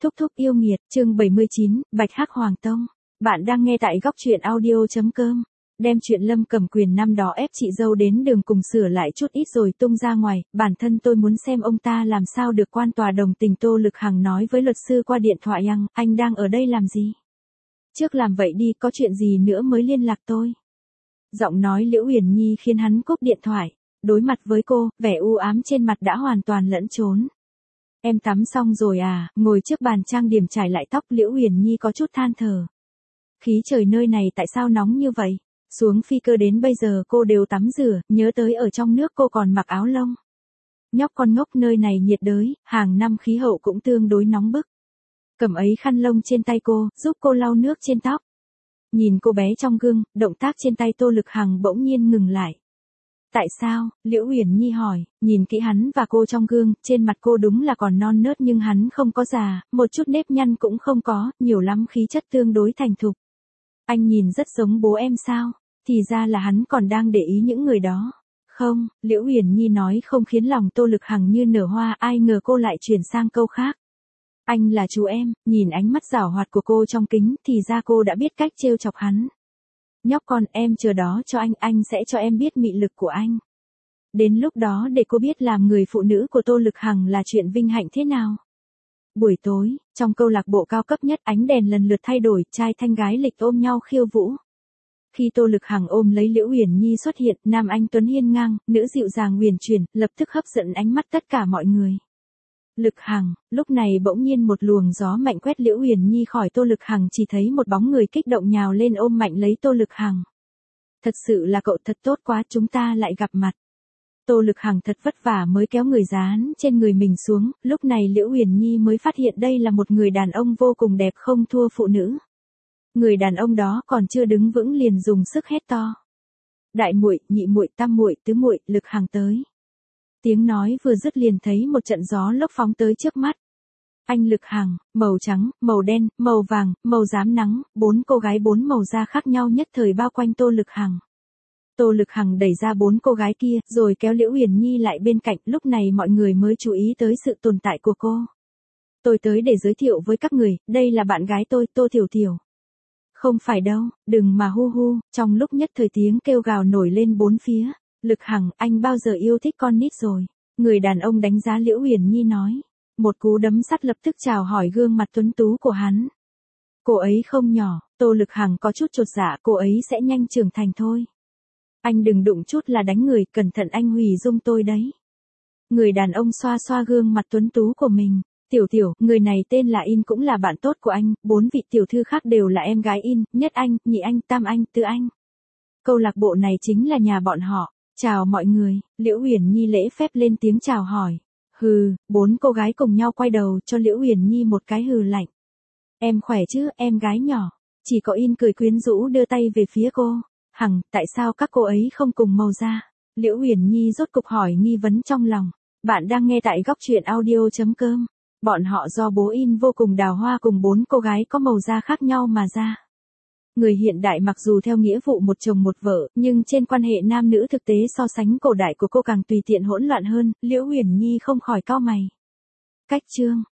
Thúc thúc yêu nghiệt, chương 79, Bạch Hắc Hoàng Tông. Bạn đang nghe tại góc truyện audio.com. Đem chuyện Lâm Cầm Quyền năm đó ép chị dâu đến đường cùng sửa lại chút ít rồi tung ra ngoài, bản thân tôi muốn xem ông ta làm sao được quan tòa đồng tình. Tô Lực Hằng nói với luật sư qua điện thoại: anh đang ở đây làm gì? Trước làm vậy đi, có chuyện gì nữa mới liên lạc tôi. Giọng nói Liễu Uyển Nhi khiến hắn cúp điện thoại. Đối mặt với cô, vẻ u ám trên mặt đã hoàn toàn lẫn trốn. Em tắm xong rồi à? Ngồi trước bàn trang điểm trải lại tóc, Liễu Uyển Nhi có chút than thở. Khí trời nơi này tại sao nóng như vậy? Xuống phi cơ đến bây giờ cô đều tắm rửa, nhớ tới ở trong nước cô còn mặc áo lông. Nhóc con ngốc, nơi này nhiệt đới, hàng năm khí hậu cũng tương đối nóng bức. Cầm ấy khăn lông trên tay cô, giúp cô lau nước trên tóc. Nhìn cô bé trong gương, động tác trên tay Tô Lực Hằng bỗng nhiên ngừng lại. Tại sao? Liễu Uyển Nhi hỏi, nhìn kỹ hắn và cô trong gương, trên mặt cô đúng là còn non nớt nhưng hắn không có già, một chút nếp nhăn cũng không có, nhiều lắm khí chất tương đối thành thục. Anh nhìn rất giống bố em sao? Thì ra là hắn còn đang để ý những người đó. Không, Liễu Uyển Nhi nói không khiến lòng Tô Lực Hằng như nở hoa, ai ngờ cô lại chuyển sang câu khác. Anh là chú em. Nhìn ánh mắt giảo hoạt của cô trong kính, thì ra cô đã biết cách trêu chọc hắn. Nhóc con, em chờ đó cho anh sẽ cho em biết mị lực của anh. Đến lúc đó để cô biết làm người phụ nữ của Tô Lực Hằng là chuyện vinh hạnh thế nào. Buổi tối, trong câu lạc bộ cao cấp nhất, ánh đèn lần lượt thay đổi, trai thanh gái lịch ôm nhau khiêu vũ. Khi Tô Lực Hằng ôm lấy Liễu Uyển Nhi xuất hiện, nam anh tuấn hiên ngang, nữ dịu dàng huyền chuyển, lập tức hấp dẫn ánh mắt tất cả mọi người. Lực Hằng, lúc này bỗng nhiên một luồng gió mạnh quét Liễu Uyển Nhi khỏi Tô Lực Hằng, chỉ thấy một bóng người kích động nhào lên ôm mạnh lấy Tô Lực Hằng. Thật sự là cậu thật tốt quá, chúng ta lại gặp mặt. Tô Lực Hằng thật vất vả mới kéo người dán trên người mình xuống, lúc này Liễu Uyển Nhi mới phát hiện đây là một người đàn ông vô cùng đẹp không thua phụ nữ. Người đàn ông đó còn chưa đứng vững liền dùng sức hét to. Đại muội, nhị muội, tam muội, tứ muội, Lực Hằng tới. Tiếng nói vừa dứt liền thấy một trận gió lốc phóng tới trước mắt. Anh Lực Hằng, màu trắng, màu đen, màu vàng, màu rám nắng, bốn cô gái bốn màu da khác nhau nhất thời bao quanh Tô Lực Hằng. Tô Lực Hằng đẩy ra bốn cô gái kia, rồi kéo Liễu Uyển Nhi lại bên cạnh, lúc này mọi người mới chú ý tới sự tồn tại của cô. Tôi tới để giới thiệu với các người, đây là bạn gái tôi, Tô Thiểu Thiểu. Không phải đâu, đừng mà hu hu, trong lúc nhất thời tiếng kêu gào nổi lên bốn phía. Lực Hằng, anh bao giờ yêu thích con nít rồi? Người đàn ông đánh giá Liễu Uyển Nhi nói. Một cú đấm sắt lập tức chào hỏi gương mặt tuấn tú của hắn. Cô ấy không nhỏ, Tô Lực Hằng có chút chột dạ, cô ấy sẽ nhanh trưởng thành thôi. Anh đừng đụng chút là đánh người, cẩn thận anh hủy dung tôi đấy. Người đàn ông xoa xoa gương mặt tuấn tú của mình. Tiểu Tiểu, người này tên là In cũng là bạn tốt của anh, bốn vị tiểu thư khác đều là em gái In, nhất anh, nhị anh, tam anh, tứ anh. Câu lạc bộ này chính là nhà bọn họ. Chào mọi người, Liễu Uyển Nhi lễ phép lên tiếng chào hỏi. Hừ, bốn cô gái cùng nhau quay đầu cho Liễu Uyển Nhi một cái hừ lạnh. Em khỏe chứ, em gái nhỏ. Chỉ có In cười quyến rũ đưa tay về phía cô. Hằng, tại sao các cô ấy không cùng màu da? Liễu Uyển Nhi rốt cục hỏi nghi vấn trong lòng. Bạn đang nghe tại góc truyện audio.com. Bọn họ do bố In vô cùng đào hoa cùng bốn cô gái có màu da khác nhau mà ra. Người hiện đại mặc dù theo nghĩa vụ một chồng một vợ, nhưng trên quan hệ nam nữ thực tế so sánh cổ đại của cô càng tùy tiện hỗn loạn hơn, Liễu Uyển Nhi không khỏi cau mày. Cách chương,